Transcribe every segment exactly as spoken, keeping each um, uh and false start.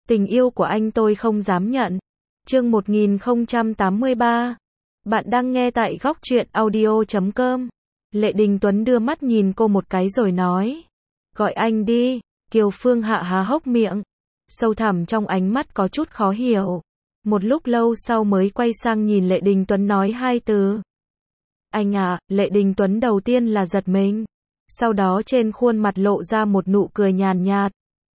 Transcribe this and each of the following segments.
Tình yêu của anh tôi không dám nhận. Chương một nghìn không trăm tám mươi ba. Bạn đang nghe tại góc truyện audio chấm com. Lệ Đình Tuấn đưa mắt nhìn cô một cái rồi nói. Gọi anh đi. Kiều Phương Hạ há hốc miệng. Sâu thẳm trong ánh mắt có chút khó hiểu. Một lúc lâu sau mới quay sang nhìn Lệ Đình Tuấn nói hai từ. Anh à. Lệ Đình Tuấn đầu tiên là giật mình. Sau đó trên khuôn mặt lộ ra một nụ cười nhàn nhạt.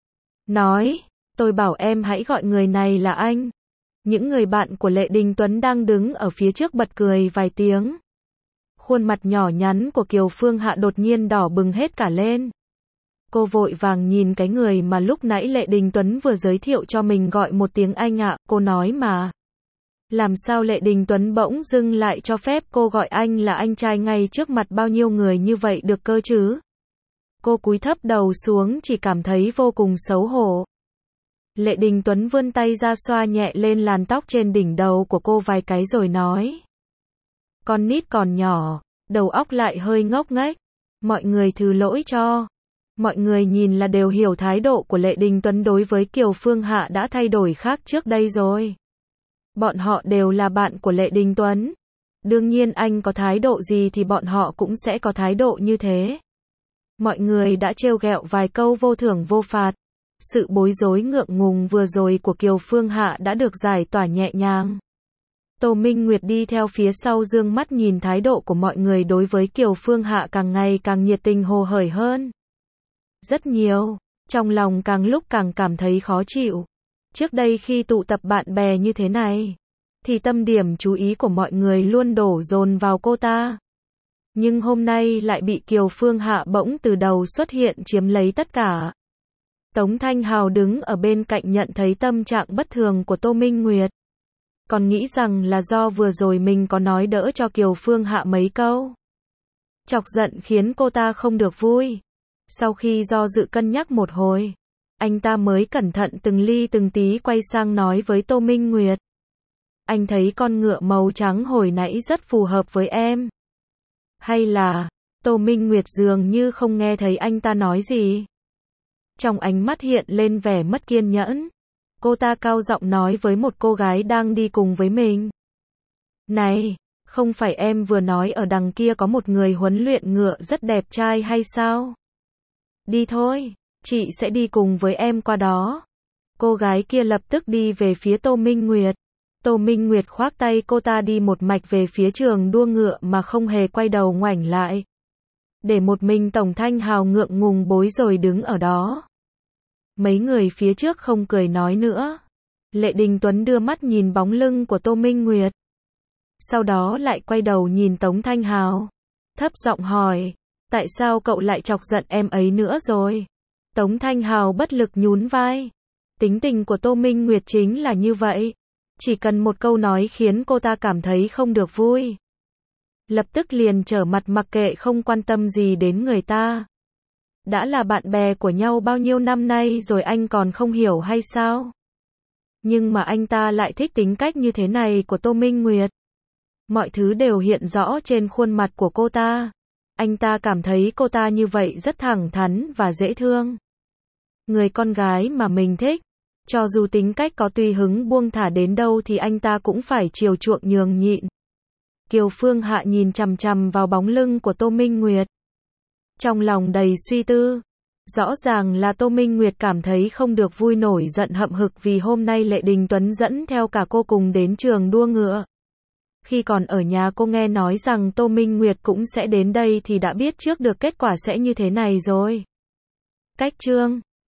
Nói. Tôi bảo em hãy gọi người này là anh. Những người bạn của Lệ Đình Tuấn đang đứng ở phía trước bật cười vài tiếng. Khuôn mặt nhỏ nhắn của Kiều Phương Hạ đột nhiên đỏ bừng hết cả lên. Cô vội vàng nhìn cái người mà lúc nãy Lệ Đình Tuấn vừa giới thiệu cho mình gọi một tiếng anh ạ, cô nói mà. Làm sao Lệ Đình Tuấn bỗng dưng lại cho phép cô gọi anh là anh trai ngay trước mặt bao nhiêu người như vậy được cơ chứ? Cô cúi thấp đầu xuống chỉ cảm thấy vô cùng xấu hổ. Lệ Đình Tuấn vươn tay ra xoa nhẹ lên làn tóc trên đỉnh đầu của cô vài cái rồi nói. Con nít còn nhỏ, đầu óc lại hơi ngốc nghếch. Mọi người thứ lỗi cho. Mọi người nhìn là đều hiểu thái độ của Lệ Đình Tuấn đối với Kiều Phương Hạ đã thay đổi khác trước đây rồi. Bọn họ đều là bạn của Lệ Đình Tuấn. Đương nhiên anh có thái độ gì thì bọn họ cũng sẽ có thái độ như thế. Mọi người đã trêu ghẹo vài câu vô thưởng vô phạt. Sự bối rối ngượng ngùng vừa rồi của Kiều Phương Hạ đã được giải tỏa nhẹ nhàng. Tô Minh Nguyệt đi theo phía sau dương mắt nhìn thái độ của mọi người đối với Kiều Phương Hạ càng ngày càng nhiệt tình hồ hởi hơn. Rất nhiều, trong lòng càng lúc càng cảm thấy khó chịu. Trước đây khi tụ tập bạn bè như thế này, thì tâm điểm chú ý của mọi người luôn đổ dồn vào cô ta. Nhưng hôm nay lại bị Kiều Phương Hạ bỗng từ đầu xuất hiện chiếm lấy tất cả. Tống Thanh Hào đứng ở bên cạnh nhận thấy tâm trạng bất thường của Tô Minh Nguyệt. Còn nghĩ rằng là do vừa rồi mình có nói đỡ cho Kiều Phương Hạ mấy câu. Chọc giận khiến cô ta không được vui. Sau khi do dự cân nhắc một hồi, anh ta mới cẩn thận từng ly từng tí quay sang nói với Tô Minh Nguyệt. Anh thấy con ngựa màu trắng hồi nãy rất phù hợp với em. Hay là, Tô Minh Nguyệt dường như không nghe thấy anh ta nói gì. Trong ánh mắt hiện lên vẻ mất kiên nhẫn. Cô ta cao giọng nói với một cô gái đang đi cùng với mình. Này, không phải em vừa nói ở đằng kia có một người huấn luyện ngựa rất đẹp trai hay sao? Đi thôi, chị sẽ đi cùng với em qua đó. Cô gái kia lập tức đi về phía Tô Minh Nguyệt. Tô Minh Nguyệt khoác tay cô ta đi một mạch về phía trường đua ngựa mà không hề quay đầu ngoảnh lại. Để một mình Tổng Thanh Hào ngượng ngùng bối rồi đứng ở đó. Mấy người phía trước không cười nói nữa. Lệ Đình Tuấn đưa mắt nhìn bóng lưng của Tô Minh Nguyệt. Sau đó lại quay đầu nhìn Tống Thanh Hào. Thấp giọng hỏi, tại sao cậu lại chọc giận em ấy nữa rồi? Tống Thanh Hào bất lực nhún vai. Tính tình của Tô Minh Nguyệt chính là như vậy. Chỉ cần một câu nói khiến cô ta cảm thấy không được vui. Lập tức liền trở mặt mặc kệ không quan tâm gì đến người ta. Đã là bạn bè của nhau bao nhiêu năm nay rồi anh còn không hiểu hay sao? Nhưng mà anh ta lại thích tính cách như thế này của Tô Minh Nguyệt. Mọi thứ đều hiện rõ trên khuôn mặt của cô ta. Anh ta cảm thấy cô ta như vậy rất thẳng thắn và dễ thương. Người con gái mà mình thích, cho dù tính cách có tùy hứng buông thả đến đâu thì anh ta cũng phải chiều chuộng nhường nhịn. Kiều Phương Hạ nhìn chằm chằm vào bóng lưng của Tô Minh Nguyệt. Trong lòng đầy suy tư. Rõ ràng là Tô Minh Nguyệt cảm thấy không được vui nổi giận hậm hực vì hôm nay Lệ Đình Tuấn dẫn theo cả cô cùng đến trường đua ngựa. Khi còn ở nhà cô nghe nói rằng Tô Minh Nguyệt cũng sẽ đến đây thì đã biết trước được kết quả sẽ như thế này rồi. Cách chương